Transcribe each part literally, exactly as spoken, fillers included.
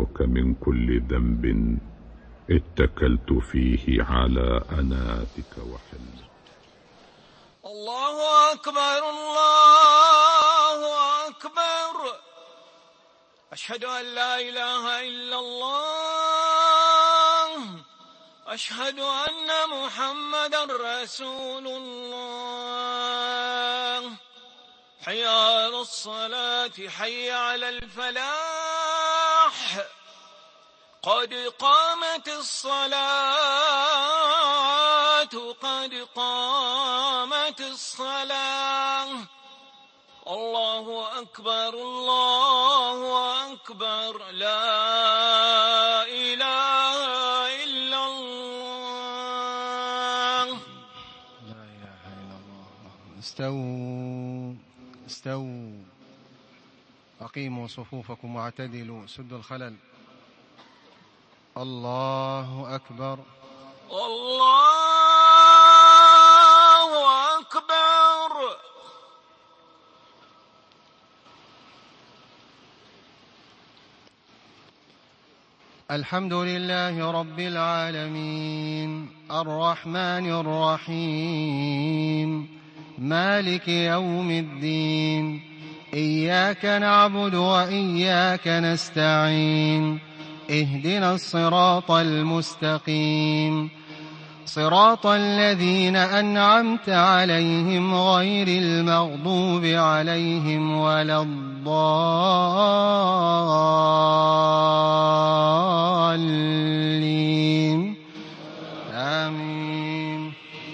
أستغفرك من كل ذنب اتكلت فيه على أناتك وحلمك. الله أكبر الله أكبر. أشهد أن لا إله إلا الله. أشهد أن محمدا رسول الله. حي على الصلاة حي على الفلاح. قد قامت الصلاة قد قامت الصلاة. الله أكبر الله أكبر. لا إله إلا الله. لا إله إلا الله. استووا استووا أقيموا صفوفكم واعتدلوا سدوا الخلل. الله أكبر الله أكبر. الحمد لله رب العالمين الرحمن الرحيم مالك يوم الدين. إياك نعبد وإياك نستعين. اهدنا الصراط المستقيم صراط الذين أنعمت عليهم غير المغضوب عليهم ولا الضالين. آمين.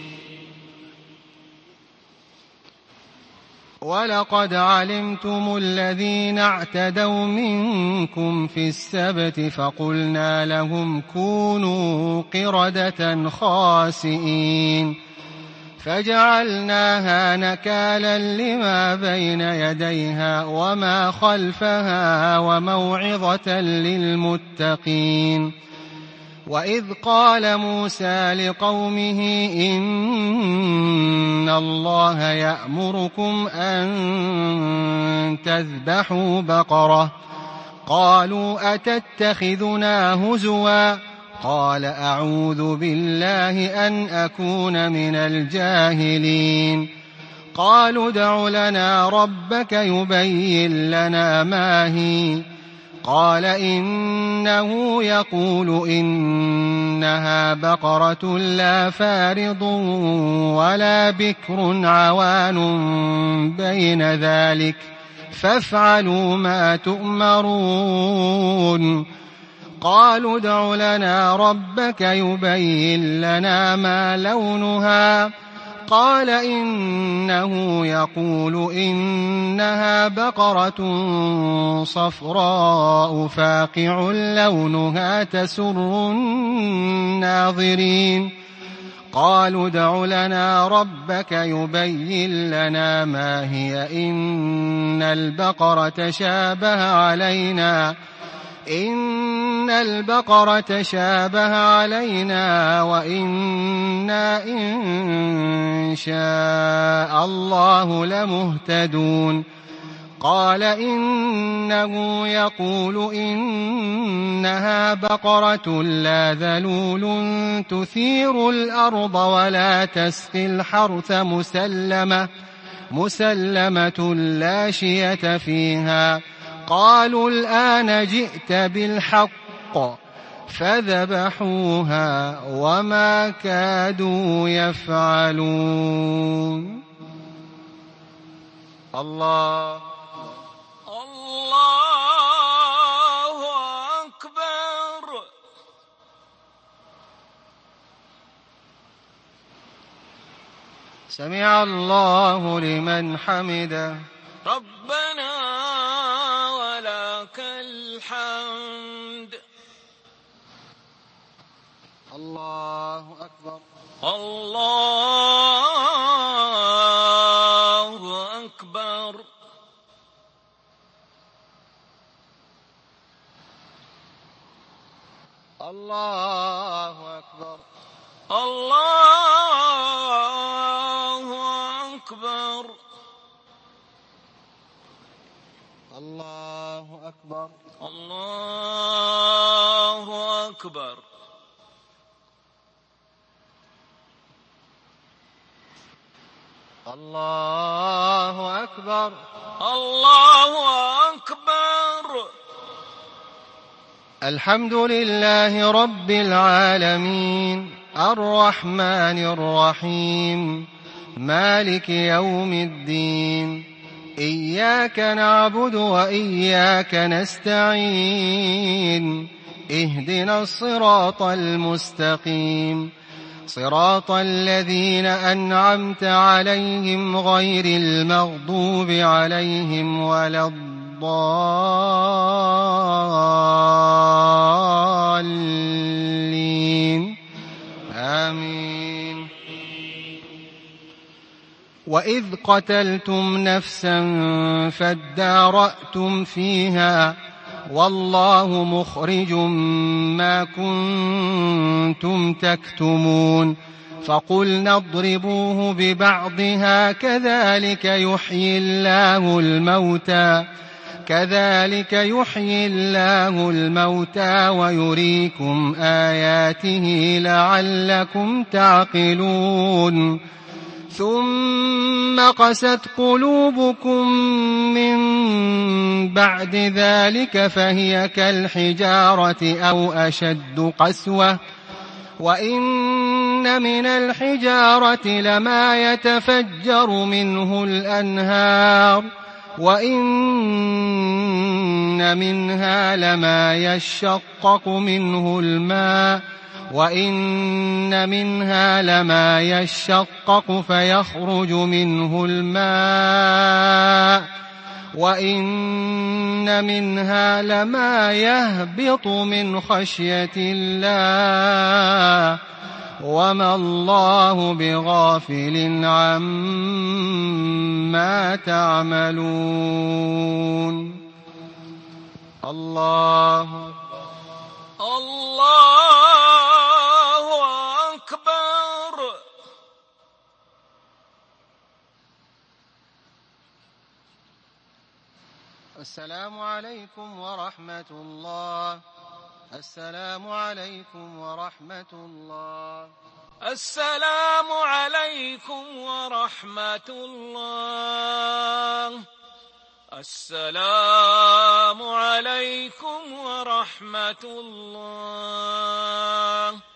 ولقد علمتم الذين اعتدوا منكم في السبت فقلنا لهم كونوا قردة خاسئين فجعلناها نكالا لما بين يديها وما خلفها وموعظة للمتقين. وإذ قال موسى لقومه إن الله يأمركم أن تذبحوا بقرة قالوا أتتخذنا هزوا قال أعوذ بالله أن أكون من الجاهلين. قالوا ادع لنا ربك يبين لنا ما هي قال إنه يقول إنها بقرة لا فارض ولا بكر عوان بين ذلك فافعلوا ما تؤمرون. قالوا ادع لنا ربك يبين لنا ما لونها قال إنه يقول إنها بقرة صفراء فاقع لونها تسر الناظرين. قالوا ادع لنا ربك يبين لنا ما هي إن البقرة شابه علينا إن البقرة شابه علينا وإنا إن شاء الله لمهتدون. قال إنه يقول إنها بقرة لا ذلول تثير الأرض ولا تسقي الحرث مسلمة مسلمة لا شية فيها. قالوا الآن جئت بالحق فذبحوها وما كادوا يفعلون. الله الله أكبر. سمع الله لمن حمده. ربنا ولك الحمد. الله أكبر الله أكبر. الله أكبر الله أكبر. الله أكبر. الله أكبر. الله أكبر. الله أكبر. الحمد لله رب العالمين الرحمن الرحيم مالك يوم الدين. إياك نعبد وإياك نستعين. اهدنا الصراط المستقيم صراط الذين أنعمت عليهم غير المغضوب عليهم ولا الضالين آمين. وإذ قتلتم نفسا فادارأتم فيها والله مخرج ما كنتم تكتمون فقلنا اضربوه ببعضها كذلك يحيي الله الموتى كذلك يحيي الله الموتى ويريكم آياته لعلكم تعقلون. ثم قست قلوبكم من بعد ذلك فهي كالحجارة أو أشد قسوة وإن من الحجارة لما يتفجر منه الأنهار وإن منها لما يشقق منه الماء وإن منها لما يشقق فيخرج منه الماء وإن منها لما يهبط من خشية الله وما الله بغافل عما تعملون. الله الله أكبر. السلام عليكم ورحمة الله. السلام عليكم ورحمة الله. السلام عليكم ورحمة الله. السلام عليكم ورحمة الله.